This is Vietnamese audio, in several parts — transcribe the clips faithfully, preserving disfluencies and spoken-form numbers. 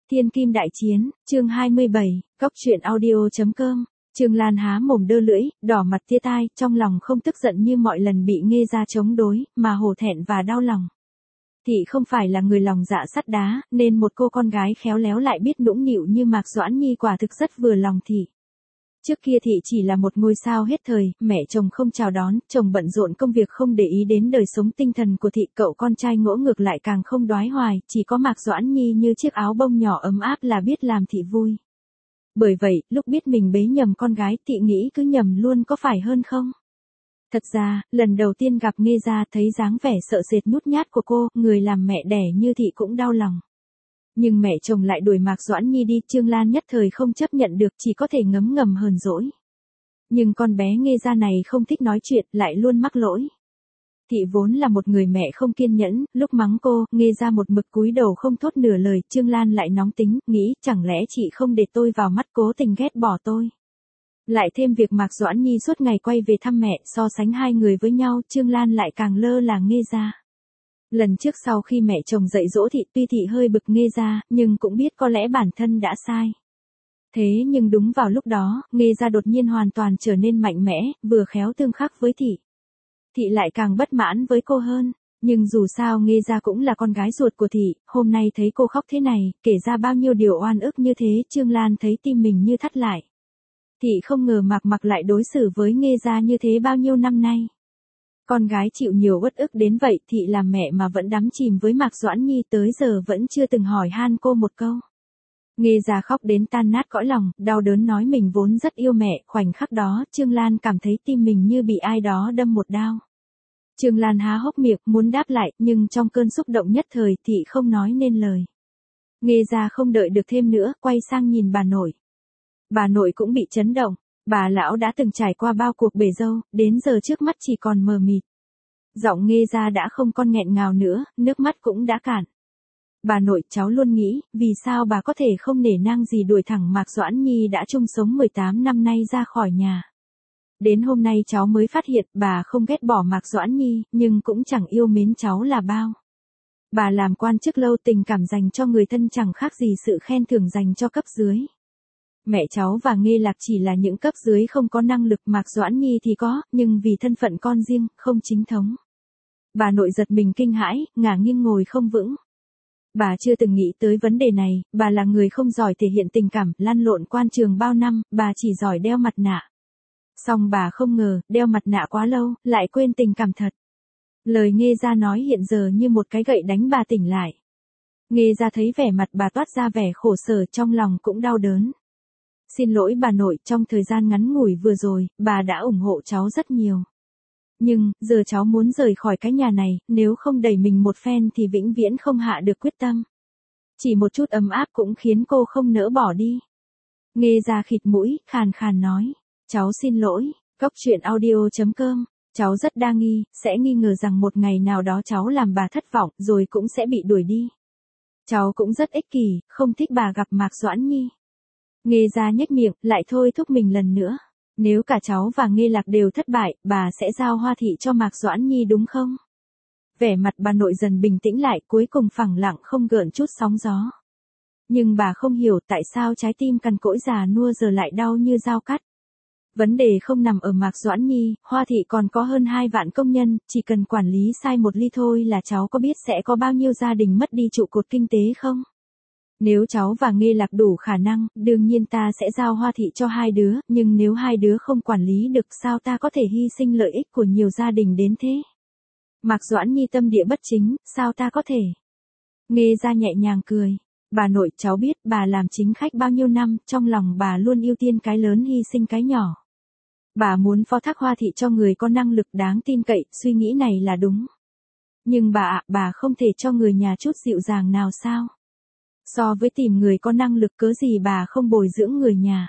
Thiên Kim Đại Chiến, chương hai mươi bảy, Góc truyện audio.com. Trương Lan há mồm đơ lưỡi, đỏ mặt tia tai, trong lòng không tức giận như mọi lần bị Nghê gia chống đối, mà hổ thẹn và đau lòng. Thị không phải là người lòng dạ sắt đá, nên một cô con gái khéo léo lại biết nũng nịu như Mạc Doãn Nhi quả thực rất vừa lòng thị. Trước kia thị chỉ là một ngôi sao hết thời, mẹ chồng không chào đón, chồng bận rộn công việc không để ý đến đời sống tinh thần của thị, cậu con trai ngỗ ngược lại càng không đoái hoài, chỉ có Mạc Doãn Nhi như chiếc áo bông nhỏ ấm áp là biết làm thị vui. Bởi vậy, lúc biết mình bế nhầm con gái, thị nghĩ cứ nhầm luôn có phải hơn không? Thật ra, lần đầu tiên gặp Nghê gia thấy dáng vẻ sợ sệt nhút nhát của cô, người làm mẹ đẻ như thị cũng đau lòng. Nhưng mẹ chồng lại đuổi Mạc Doãn Nhi đi, Trương Lan nhất thời không chấp nhận được, chỉ có thể ngấm ngầm hờn dỗi. Nhưng con bé Nghê gia này không thích nói chuyện, lại luôn mắc lỗi. Thị vốn là một người mẹ không kiên nhẫn, lúc mắng cô, Nghê gia một mực cúi đầu không thốt nửa lời, Trương Lan lại nóng tính, nghĩ chẳng lẽ chị không để tôi vào mắt, cố tình ghét bỏ tôi. Lại thêm việc Mạc Doãn Nhi suốt ngày quay về thăm mẹ, so sánh hai người với nhau, Trương Lan lại càng lơ là Nghê gia. Lần trước sau khi mẹ chồng dạy dỗ thị, tuy thị hơi bực Nghê gia, nhưng cũng biết có lẽ bản thân đã sai. Thế nhưng đúng vào lúc đó, Nghê gia đột nhiên hoàn toàn trở nên mạnh mẽ, vừa khéo tương khắc với thị. Thị lại càng bất mãn với cô hơn, nhưng dù sao Nghê gia cũng là con gái ruột của thị, hôm nay thấy cô khóc thế này, kể ra bao nhiêu điều oan ức như thế, Trương Lan thấy tim mình như thắt lại. Thị không ngờ Mạc Mặc lại đối xử với Nghê gia như thế bao nhiêu năm nay. Con gái chịu nhiều uất ức đến vậy, thị làm mẹ mà vẫn đắm chìm với Mạc Doãn Nhi tới giờ vẫn chưa từng hỏi han cô một câu. Nghê gia khóc đến tan nát cõi lòng, đau đớn nói mình vốn rất yêu mẹ, khoảnh khắc đó, Trương Lan cảm thấy tim mình như bị ai đó đâm một đao. Trương Lan há hốc miệng, muốn đáp lại, nhưng trong cơn xúc động nhất thời, thị không nói nên lời. Nghê gia không đợi được thêm nữa, quay sang nhìn bà nội. Bà nội cũng bị chấn động. Bà lão đã từng trải qua bao cuộc bể dâu, đến giờ trước mắt chỉ còn mờ mịt. Giọng Nghê gia đã không còn nghẹn ngào nữa, nước mắt cũng đã cạn. Bà nội, cháu luôn nghĩ, vì sao bà có thể không nể nang gì đuổi thẳng Mạc Doãn Nhi đã chung sống mười tám năm nay ra khỏi nhà. Đến hôm nay cháu mới phát hiện, bà không ghét bỏ Mạc Doãn Nhi, nhưng cũng chẳng yêu mến cháu là bao. Bà làm quan chức lâu, tình cảm dành cho người thân chẳng khác gì sự khen thưởng dành cho cấp dưới. Mẹ cháu và Nghê Lạc chỉ là những cấp dưới không có năng lực, Mạc Doãn Nhi thì có, nhưng vì thân phận con riêng, không chính thống. Bà nội giật mình kinh hãi, ngả nghiêng ngồi không vững. Bà chưa từng nghĩ tới vấn đề này, bà là người không giỏi thể hiện tình cảm, lăn lộn quan trường bao năm, bà chỉ giỏi đeo mặt nạ. Song bà không ngờ, đeo mặt nạ quá lâu, lại quên tình cảm thật. Lời Nghê gia nói hiện giờ như một cái gậy đánh bà tỉnh lại. Nghê gia thấy vẻ mặt bà toát ra vẻ khổ sở, trong lòng cũng đau đớn. Xin lỗi bà nội, trong thời gian ngắn ngủi vừa rồi, bà đã ủng hộ cháu rất nhiều. Nhưng, giờ cháu muốn rời khỏi cái nhà này, nếu không đẩy mình một phen thì vĩnh viễn không hạ được quyết tâm. Chỉ một chút ấm áp cũng khiến cô không nỡ bỏ đi. Nghê gia khịt mũi, khàn khàn nói. Cháu xin lỗi, Góc truyện audio.com. Cháu rất đa nghi, sẽ nghi ngờ rằng một ngày nào đó cháu làm bà thất vọng, rồi cũng sẽ bị đuổi đi. Cháu cũng rất ích kỷ, không thích bà gặp Mạc Doãn Nhi. Nghê gia nhếch miệng, lại thôi thúc mình lần nữa. Nếu cả cháu và Nghê Lạc đều thất bại, bà sẽ giao Hoa thị cho Mạc Doãn Nhi đúng không? Vẻ mặt bà nội dần bình tĩnh lại, cuối cùng phẳng lặng không gợn chút sóng gió. Nhưng bà không hiểu tại sao trái tim cằn cỗi già nua giờ lại đau như dao cắt. Vấn đề không nằm ở Mạc Doãn Nhi, Hoa thị còn có hơn hai vạn công nhân, chỉ cần quản lý sai một ly thôi là cháu có biết sẽ có bao nhiêu gia đình mất đi trụ cột kinh tế không? Nếu cháu và Nghê Lạc đủ khả năng, đương nhiên ta sẽ giao Hoa thị cho hai đứa, nhưng nếu hai đứa không quản lý được sao ta có thể hy sinh lợi ích của nhiều gia đình đến thế? Mạc Doãn Nhi tâm địa bất chính, sao ta có thể? Nghê gia nhẹ nhàng cười. Bà nội, cháu biết bà làm chính khách bao nhiêu năm, trong lòng bà luôn ưu tiên cái lớn hy sinh cái nhỏ. Bà muốn phó thác Hoa thị cho người có năng lực đáng tin cậy, suy nghĩ này là đúng. Nhưng bà ạ, bà không thể cho người nhà chút dịu dàng nào sao? So với tìm người có năng lực cớ gì bà không bồi dưỡng người nhà.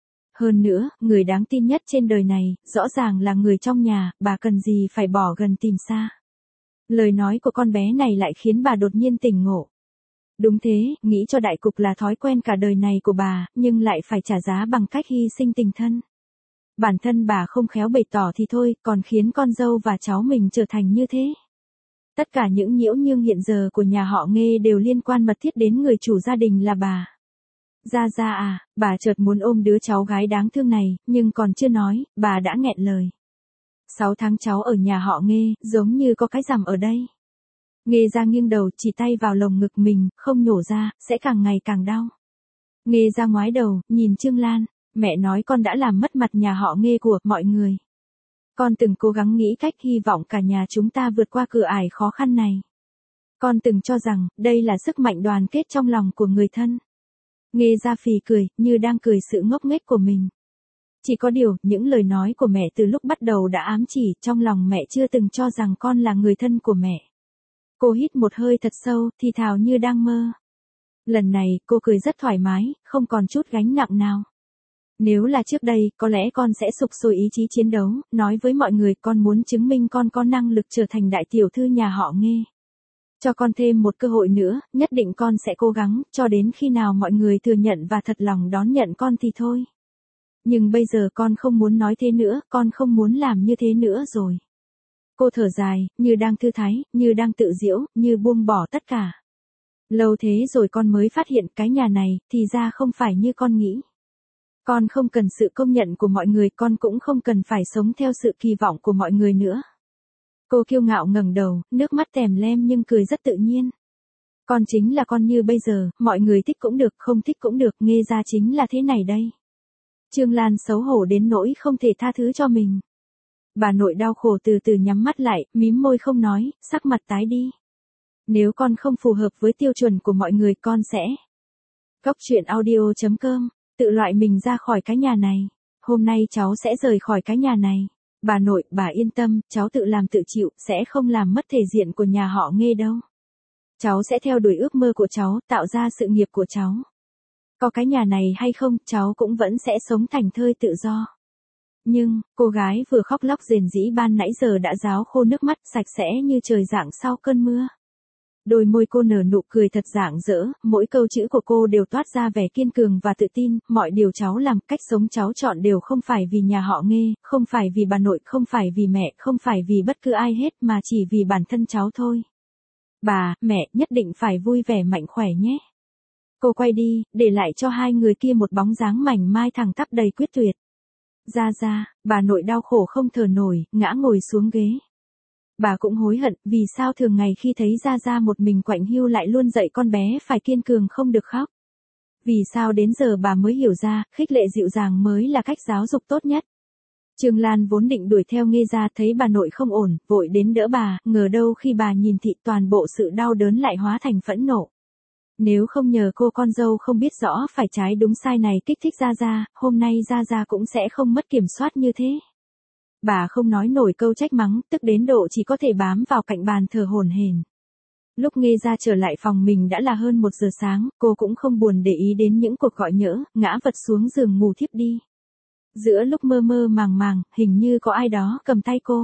Hơn nữa, người đáng tin nhất trên đời này, rõ ràng là người trong nhà, bà cần gì phải bỏ gần tìm xa. Lời nói của con bé này lại khiến bà đột nhiên tỉnh ngộ. Đúng thế, nghĩ cho đại cục là thói quen cả đời này của bà, nhưng lại phải trả giá bằng cách hy sinh tình thân. Bản thân bà không khéo bày tỏ thì thôi, còn khiến con dâu và cháu mình trở thành như thế. Tất cả những nhiễu nhương hiện giờ của nhà họ Nghê đều liên quan mật thiết đến người chủ gia đình là bà. Gia Gia à, bà chợt muốn ôm đứa cháu gái đáng thương này, nhưng còn chưa nói, bà đã nghẹn lời. Sáu tháng cháu ở nhà họ Nghê, giống như có cái rằm ở đây. Nghê Gia nghiêng đầu chỉ tay vào lồng ngực mình, không nhổ ra, sẽ càng ngày càng đau. Nghê Gia ngoái đầu, nhìn Trương Lan, mẹ nói con đã làm mất mặt nhà họ Nghê của mọi người. Con từng cố gắng nghĩ cách hy vọng cả nhà chúng ta vượt qua cửa ải khó khăn này. Con từng cho rằng, đây là sức mạnh đoàn kết trong lòng của người thân. Nghê Gia phì cười, như đang cười sự ngốc nghếch của mình. Chỉ có điều, những lời nói của mẹ từ lúc bắt đầu đã ám chỉ, trong lòng mẹ chưa từng cho rằng con là người thân của mẹ. Cô hít một hơi thật sâu, thì thào như đang mơ. Lần này, cô cười rất thoải mái, không còn chút gánh nặng nào. Nếu là trước đây, có lẽ con sẽ sục sôi ý chí chiến đấu, nói với mọi người con muốn chứng minh con có năng lực trở thành đại tiểu thư nhà họ Nghê. Cho con thêm một cơ hội nữa, nhất định con sẽ cố gắng, cho đến khi nào mọi người thừa nhận và thật lòng đón nhận con thì thôi. Nhưng bây giờ con không muốn nói thế nữa, con không muốn làm như thế nữa rồi. Cô thở dài, như đang thư thái, như đang tự giễu, như buông bỏ tất cả. Lâu thế rồi con mới phát hiện cái nhà này, thì ra không phải như con nghĩ. Con không cần sự công nhận của mọi người, con cũng không cần phải sống theo sự kỳ vọng của mọi người nữa. Cô kiêu ngạo ngẩng đầu, nước mắt tèm lem nhưng cười rất tự nhiên. Con chính là con như bây giờ, mọi người thích cũng được, không thích cũng được, Nghê Gia chính là thế này đây. Trương Lan xấu hổ đến nỗi không thể tha thứ cho mình. Bà nội đau khổ từ từ nhắm mắt lại, mím môi không nói, sắc mặt tái đi. Nếu con không phù hợp với tiêu chuẩn của mọi người con sẽ. Cốc truyện audio chấm com, tự loại mình ra khỏi cái nhà này. Hôm nay cháu sẽ rời khỏi cái nhà này. Bà nội, bà yên tâm, cháu tự làm tự chịu, sẽ không làm mất thể diện của nhà họ Nghê đâu. Cháu sẽ theo đuổi ước mơ của cháu, tạo ra sự nghiệp của cháu. Có cái nhà này hay không, cháu cũng vẫn sẽ sống thành thơi tự do. Nhưng, cô gái vừa khóc lóc rền rĩ ban nãy giờ đã ráo khô nước mắt, sạch sẽ như trời rạng sau cơn mưa. Đôi môi cô nở nụ cười thật rạng rỡ, mỗi câu chữ của cô đều toát ra vẻ kiên cường và tự tin, mọi điều cháu làm, cách sống cháu chọn đều không phải vì nhà họ Nghê, không phải vì bà nội, không phải vì mẹ, không phải vì bất cứ ai hết mà chỉ vì bản thân cháu thôi. Bà, mẹ, nhất định phải vui vẻ mạnh khỏe nhé. Cô quay đi, để lại cho hai người kia một bóng dáng mảnh mai thẳng tắp đầy quyết tuyệt. Gia Gia, bà nội đau khổ không thở nổi, ngã ngồi xuống ghế. Bà cũng hối hận, vì sao thường ngày khi thấy Gia Gia một mình quạnh hiu lại luôn dạy con bé phải kiên cường không được khóc. Vì sao đến giờ bà mới hiểu ra, khích lệ dịu dàng mới là cách giáo dục tốt nhất. Trương Lan vốn định đuổi theo Nghê Gia, thấy bà nội không ổn, vội đến đỡ bà, ngờ đâu khi bà nhìn thị toàn bộ sự đau đớn lại hóa thành phẫn nộ. Nếu không nhờ cô con dâu không biết rõ phải trái đúng sai này kích thích Gia Gia, hôm nay Gia Gia cũng sẽ không mất kiểm soát như thế. Bà không nói nổi câu trách mắng, tức đến độ chỉ có thể bám vào cạnh bàn thở hổn hển. Lúc Nghê Gia trở lại phòng mình đã là hơn một giờ sáng, cô cũng không buồn để ý đến những cuộc gọi nhỡ, ngã vật xuống giường ngủ thiếp đi. Giữa lúc mơ mơ màng màng, hình như có ai đó cầm tay cô.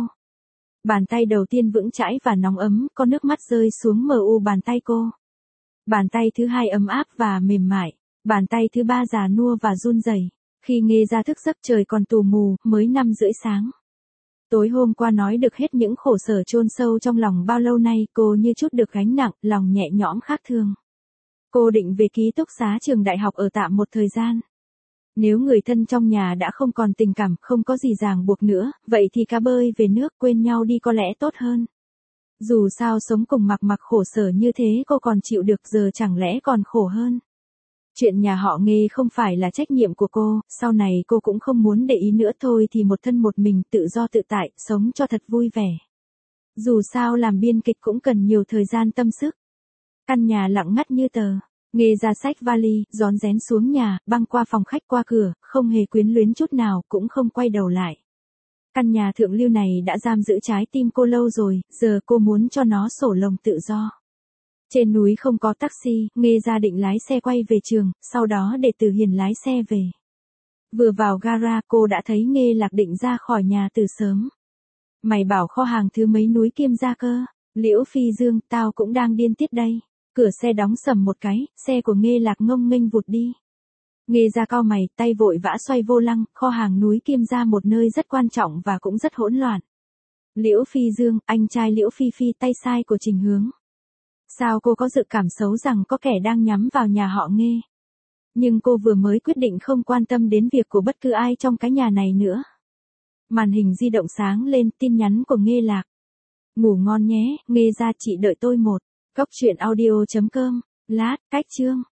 Bàn tay đầu tiên vững chãi và nóng ấm, có nước mắt rơi xuống mờ u bàn tay cô. Bàn tay thứ hai ấm áp và mềm mại, bàn tay thứ ba già nua và run rẩy. Khi Nghê Gia thức giấc trời còn tù mù, mới năm rưỡi sáng. Tối hôm qua nói được hết những khổ sở chôn sâu trong lòng bao lâu nay, cô như chút được gánh nặng, lòng nhẹ nhõm khác thường. Cô định về ký túc xá trường đại học ở tạm một thời gian. Nếu người thân trong nhà đã không còn tình cảm, không có gì ràng buộc nữa, vậy thì cá bơi về nước quên nhau đi có lẽ tốt hơn. Dù sao sống cùng mặc mặc khổ sở như thế cô còn chịu được, giờ chẳng lẽ còn khổ hơn. Chuyện nhà họ Nghê không phải là trách nhiệm của cô, sau này cô cũng không muốn để ý nữa, thôi thì một thân một mình tự do tự tại, sống cho thật vui vẻ. Dù sao làm biên kịch cũng cần nhiều thời gian tâm sức. Căn nhà lặng ngắt như tờ, Nghê ra xách vali, rón rén xuống nhà, băng qua phòng khách qua cửa, không hề quyến luyến chút nào, cũng không quay đầu lại. Căn nhà thượng lưu này đã giam giữ trái tim cô lâu rồi, giờ cô muốn cho nó sổ lồng tự do. Trên núi không có taxi, Nghê Gia định lái xe quay về trường, sau đó để Từ Hiền lái xe về. Vừa vào gara cô đã thấy Nghê Lạc định ra khỏi nhà từ sớm. Mày bảo kho hàng thứ mấy núi Kim Gia cơ? Liễu Phi Dương, tao cũng đang điên tiết đây. Cửa xe đóng sầm một cái, xe của Nghê Lạc ngông nghênh vụt đi. Nghê Gia cau mày, tay vội vã xoay vô lăng, kho hàng núi Kim Gia một nơi rất quan trọng và cũng rất hỗn loạn. Liễu Phi Dương, anh trai Liễu Phi Phi tay sai của Trình Hướng. Sao cô có dự cảm xấu rằng có kẻ đang nhắm vào nhà họ Nghê? Nhưng cô vừa mới quyết định không quan tâm đến việc của bất cứ ai trong cái nhà này nữa. Màn hình di động sáng lên, tin nhắn của Nghê Lạc. Ngủ ngon nhé, Nghê ra chị đợi tôi một. Cốc truyện audio chấm com. Lát, cách chương.